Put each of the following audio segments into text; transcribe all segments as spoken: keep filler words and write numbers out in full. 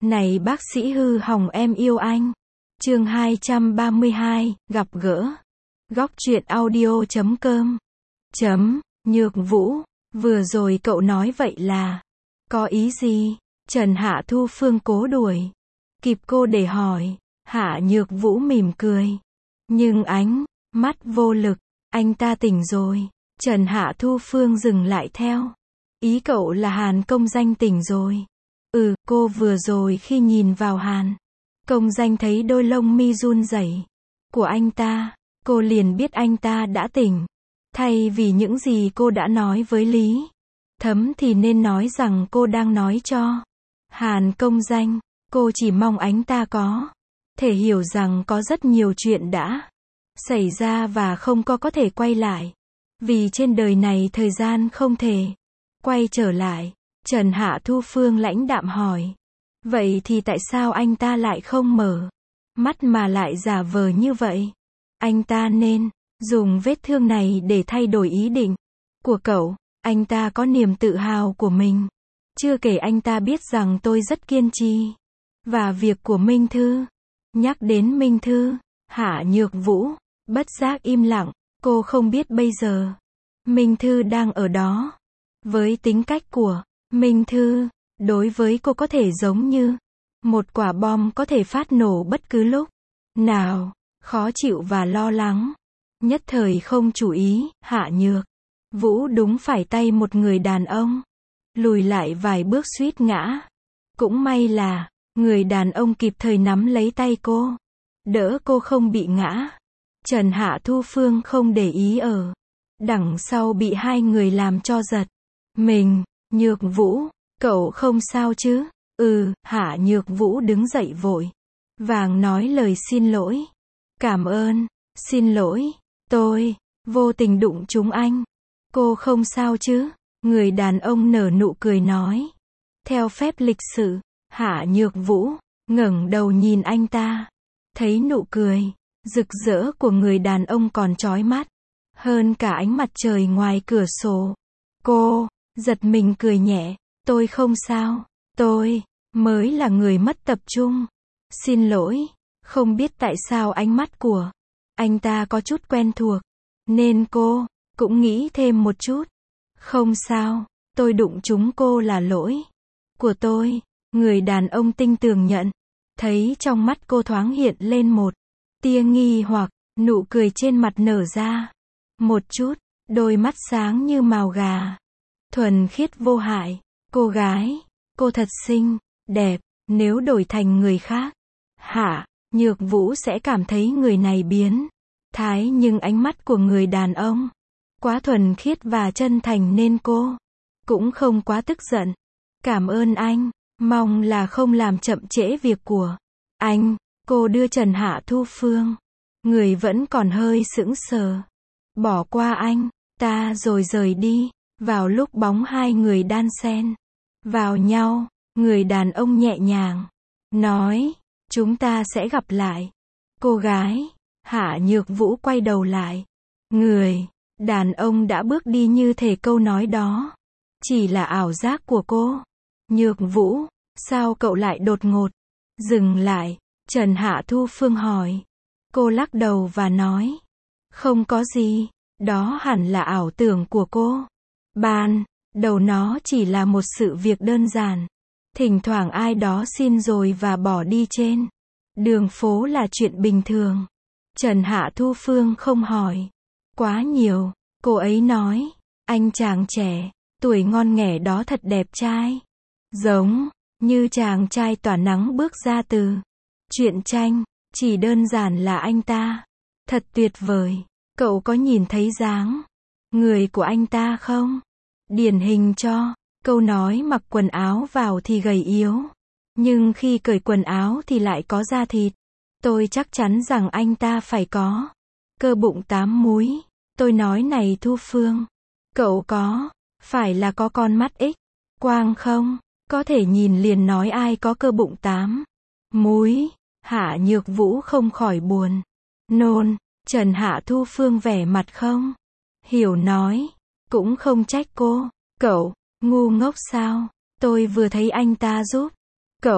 Này bác sĩ hư hỏng em yêu anh. Chương hai trăm ba mươi hai, gặp gỡ. Góc truyện audio chấm com. Chấm, Nhược Vũ, vừa rồi cậu nói vậy là, có ý gì? Trần Hạ Thu Phương cố đuổi kịp cô để hỏi. Hạ Nhược Vũ mỉm cười, nhưng ánh mắt vô lực. Anh ta tỉnh rồi. Trần Hạ Thu Phương dừng lại theo. Ý cậu là Hàn Công Danh tỉnh rồi? Ừ, cô vừa rồi khi nhìn vào Hàn Công Danh thấy đôi lông mi run rẩy của anh ta, cô liền biết anh ta đã tỉnh. Thay vì những gì cô đã nói với Lý Thấm thì nên nói rằng cô đang nói cho Hàn Công Danh. Cô chỉ mong anh ta có thể hiểu rằng có rất nhiều chuyện đã xảy ra và không có có thể quay lại. Vì trên đời này thời gian không thể quay trở lại. Trần Hạ Thu Phương lãnh đạm hỏi. Vậy thì tại sao anh ta lại không mở mắt mà lại giả vờ như vậy? Anh ta nên dùng vết thương này để thay đổi ý định của cậu. Anh ta có niềm tự hào của mình. Chưa kể anh ta biết rằng tôi rất kiên trì. Và việc của Minh Thư. Nhắc đến Minh Thư, Hạ Nhược Vũ bất giác im lặng. Cô không biết bây giờ Minh Thư đang ở đó. Với tính cách của Minh Thư, đối với cô có thể giống như một quả bom có thể phát nổ bất cứ lúc nào. Khó chịu và lo lắng. Nhất thời không chú ý, Hạ Nhược Vũ đúng phải tay một người đàn ông. Lùi lại vài bước suýt ngã. Cũng may là người đàn ông kịp thời nắm lấy tay cô, đỡ cô không bị ngã. Trần Hạ Thu Phương không để ý ở đằng sau bị hai người làm cho giật mình. Nhược Vũ, cậu không sao chứ? Ừ, Hạ Nhược Vũ đứng dậy vội vàng nói lời xin lỗi. Cảm ơn, xin lỗi, tôi vô tình đụng trúng anh. Cô không sao chứ? Người đàn ông nở nụ cười nói. Theo phép lịch sự, Hạ Nhược Vũ ngẩng đầu nhìn anh ta. Thấy nụ cười rực rỡ của người đàn ông còn chói mắt hơn cả ánh mặt trời ngoài cửa sổ. Cô giật mình cười nhẹ. Tôi không sao, tôi mới là người mất tập trung. Xin lỗi. Không biết tại sao ánh mắt của anh ta có chút quen thuộc, nên cô cũng nghĩ thêm một chút. Không sao, tôi đụng trúng cô là lỗi của tôi. Người đàn ông tinh tường nhận. Thấy trong mắt cô thoáng hiện lên một tia nghi hoặc, nụ cười trên mặt nở ra một chút, đôi mắt sáng như mào gà, thuần khiết vô hại. Cô gái, cô thật xinh, đẹp. Nếu đổi thành người khác, Hạ Nhược Vũ sẽ cảm thấy người này biến thái, nhưng ánh mắt của người đàn ông quá thuần khiết và chân thành nên cô cũng không quá tức giận. Cảm ơn anh, mong là không làm chậm trễ việc của anh. Cô đưa Trần Hạ Thu Phương, người vẫn còn hơi sững sờ, bỏ qua anh ta rồi rời đi. Vào lúc bóng hai người đan xen vào nhau, người đàn ông nhẹ nhàng nói, chúng ta sẽ gặp lại. Cô gái, Hạ Nhược Vũ quay đầu lại. Người đàn ông đã bước đi như thể câu nói đó chỉ là ảo giác của cô. Nhược Vũ, sao cậu lại đột ngột dừng lại? Trần Hạ Thu Phương hỏi. Cô lắc đầu và nói, không có gì, đó hẳn là ảo tưởng của cô. Ban đầu nó chỉ là một sự việc đơn giản. Thỉnh thoảng ai đó xin rồi và bỏ đi trên đường phố là chuyện bình thường. Trần Hạ Thu Phương không hỏi quá nhiều. Cô ấy nói, anh chàng trẻ, tuổi ngon nghẻ đó thật đẹp trai. Giống như chàng trai tỏa nắng bước ra từ truyện tranh. Chỉ đơn giản là anh ta thật tuyệt vời. Cậu có nhìn thấy dáng người của anh ta không? Điển hình cho câu nói mặc quần áo vào thì gầy yếu, nhưng khi cởi quần áo thì lại có da thịt. Tôi chắc chắn rằng anh ta phải có cơ bụng tám múi. Tôi nói này Thu Phương, cậu có phải là có con mắt X quang không? Có thể nhìn liền nói ai có cơ bụng tám múi. Hạ Nhược Vũ không khỏi buồn nôn. Trần Hạ Thu Phương vẻ mặt không hiểu nói, cũng không trách cô. Cậu ngu ngốc sao? Tôi vừa thấy anh ta giúp cậu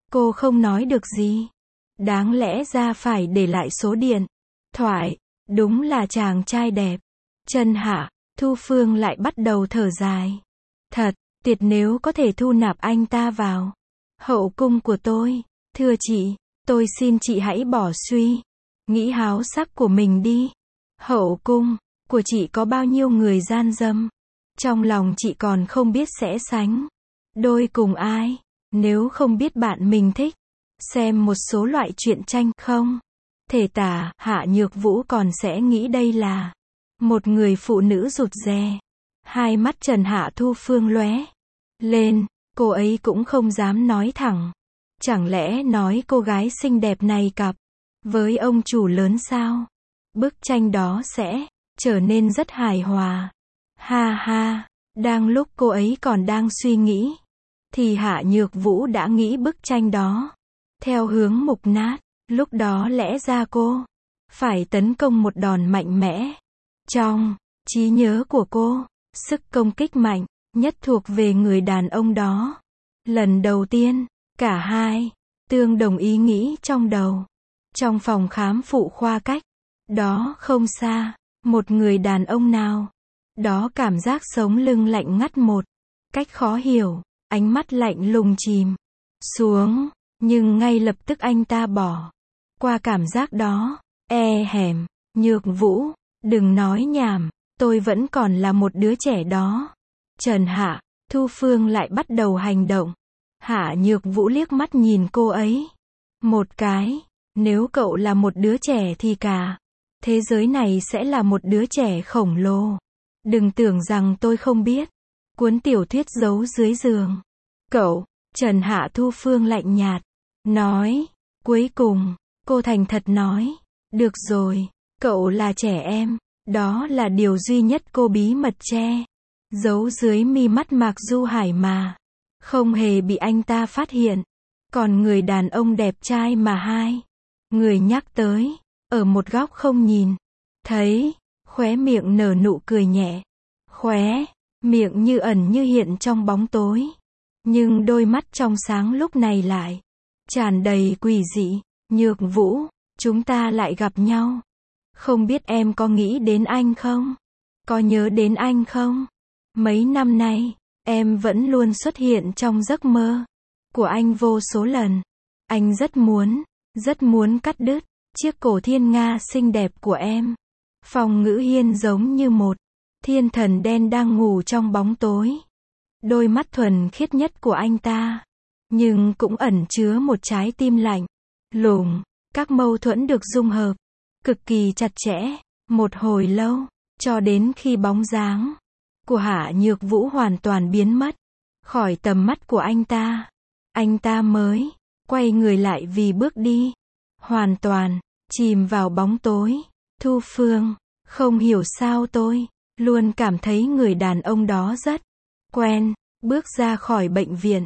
Cô không nói được gì. Đáng lẽ ra phải để lại số điện thoại. Đúng là chàng trai đẹp. Trần Hạ, Thu Phương lại bắt đầu thở dài. Thật, tuyệt nếu có thể thu nạp anh ta vào hậu cung của tôi. Thưa chị, tôi xin chị hãy bỏ suy nghĩ háo sắc của mình đi. Hậu cung của chị có bao nhiêu người gian dâm. Trong lòng chị còn không biết sẽ sánh đôi cùng ai. Nếu không biết bạn mình thích xem một số loại truyện tranh không thể tả, Hạ Nhược Vũ còn sẽ nghĩ đây là một người phụ nữ rụt rè. Hai mắt Trần Hạ Thu Phương lóe lên, cô ấy cũng không dám nói thẳng. Chẳng lẽ nói cô gái xinh đẹp này cặp với ông chủ lớn sao? Bức tranh đó sẽ trở nên rất hài hòa. Ha ha, đang lúc cô ấy còn đang suy nghĩ, thì Hạ Nhược Vũ đã nghĩ bức tranh đó theo hướng mục nát. Lúc đó lẽ ra cô phải tấn công một đòn mạnh mẽ. Trong trí nhớ của cô, sức công kích mạnh nhất thuộc về người đàn ông đó. Lần đầu tiên, cả hai tương đồng ý nghĩ trong đầu. Trong phòng khám phụ khoa cách đó không xa, một người đàn ông nào đó cảm giác sống lưng lạnh ngắt một cách khó hiểu, ánh mắt lạnh lùng chìm xuống, nhưng ngay lập tức anh ta bỏ qua cảm giác đó. E hèm, Nhược Vũ, đừng nói nhảm, tôi vẫn còn là một đứa trẻ đó. Trần Hạ, Thu Phương lại bắt đầu hành động. Hạ Nhược Vũ liếc mắt nhìn cô ấy một cái. Nếu cậu là một đứa trẻ thì cả thế giới này sẽ là một đứa trẻ khổng lồ. Đừng tưởng rằng tôi không biết. Cuốn tiểu thuyết giấu dưới giường cậu. Trần Hạ Thu Phương lạnh nhạt nói. Cuối cùng, cô thành thật nói. Được rồi, cậu là trẻ em. Đó là điều duy nhất cô bí mật che giấu dưới mi mắt Mạc Du Hải mà không hề bị anh ta phát hiện. Còn người đàn ông đẹp trai mà hai người nhắc tới, ở một góc không nhìn thấy, khóe miệng nở nụ cười nhẹ. Khóe miệng như ẩn như hiện trong bóng tối. Nhưng đôi mắt trong sáng lúc này lại tràn đầy quỷ dị. Nhược Vũ, chúng ta lại gặp nhau. Không biết em có nghĩ đến anh không? Có nhớ đến anh không? Mấy năm nay, em vẫn luôn xuất hiện trong giấc mơ của anh vô số lần. Anh rất muốn, rất muốn cắt đứt chiếc cổ thiên nga xinh đẹp của em. Phòng Ngữ Hiên giống như một thiên thần đen đang ngủ trong bóng tối. Đôi mắt thuần khiết nhất của anh ta, nhưng cũng ẩn chứa một trái tim lạnh lùng. Các mâu thuẫn được dung hợp cực kỳ chặt chẽ, một hồi lâu, cho đến khi bóng dáng của Hạ Nhược Vũ hoàn toàn biến mất khỏi tầm mắt của anh ta. Anh ta mới quay người lại vì bước đi hoàn toàn chìm vào bóng tối. Thu Phương, không hiểu sao tôi luôn cảm thấy người đàn ông đó rất quen. Bước ra khỏi bệnh viện,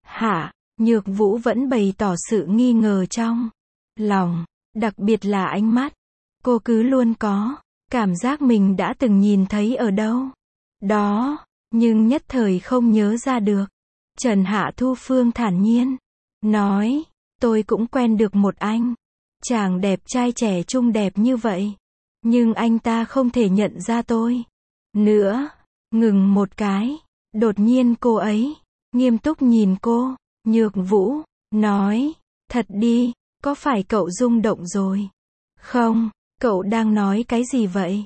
Hạ Nhược Vũ vẫn bày tỏ sự nghi ngờ trong lòng, đặc biệt là ánh mắt. Cô cứ luôn có cảm giác mình đã từng nhìn thấy ở đâu đó, nhưng nhất thời không nhớ ra được. Trần Hạ Thu Phương thản nhiên nói, tôi cũng quen được một anh chàng đẹp trai trẻ trung đẹp như vậy, nhưng anh ta không thể nhận ra tôi nữa. Ngừng một cái, đột nhiên cô ấy nghiêm túc nhìn cô. Nhược Vũ nói, thật đi, có phải cậu rung động rồi không? Cậu đang nói cái gì vậy?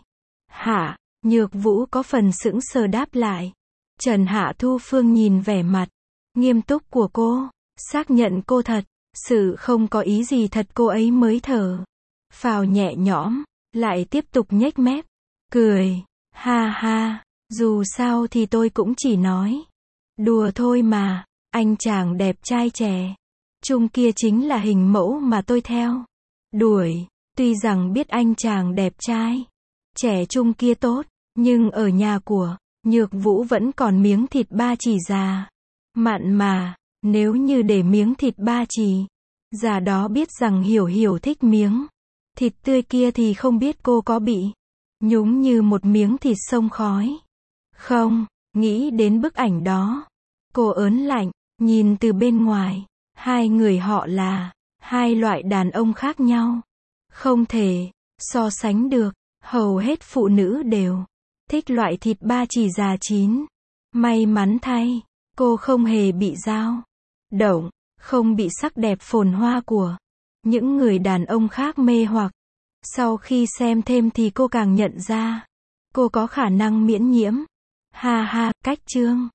Hạ Nhược Vũ có phần sững sờ đáp lại. Trần Hạ Thu Phương nhìn vẻ mặt nghiêm túc của cô, xác nhận cô thật sự không có ý gì thật, cô ấy mới thở phào nhẹ nhõm, lại tiếp tục nhếch mép cười. Ha ha, dù sao thì tôi cũng chỉ nói đùa thôi mà. Anh chàng đẹp trai trẻ trung kia chính là hình mẫu mà tôi theo đuổi. Tuy rằng biết anh chàng đẹp trai trẻ trung kia tốt, nhưng ở nhà của Nhược Vũ vẫn còn miếng thịt ba chỉ già mặn mà. Nếu như để miếng thịt ba chỉ già đó biết rằng Hiểu Hiểu thích miếng thịt tươi kia thì không biết cô có bị nhúng như một miếng thịt sông khói không? Nghĩ đến bức ảnh đó, cô ớn lạnh nhìn từ bên ngoài. Hai người họ là hai loại đàn ông khác nhau. Không thể so sánh được. Hầu hết phụ nữ đều thích loại thịt ba chỉ già chín. May mắn thay, cô không hề bị dao động, không bị sắc đẹp phồn hoa của những người đàn ông khác mê hoặc. Sau khi xem thêm thì cô càng nhận ra, cô có khả năng miễn nhiễm. Ha ha, cách chương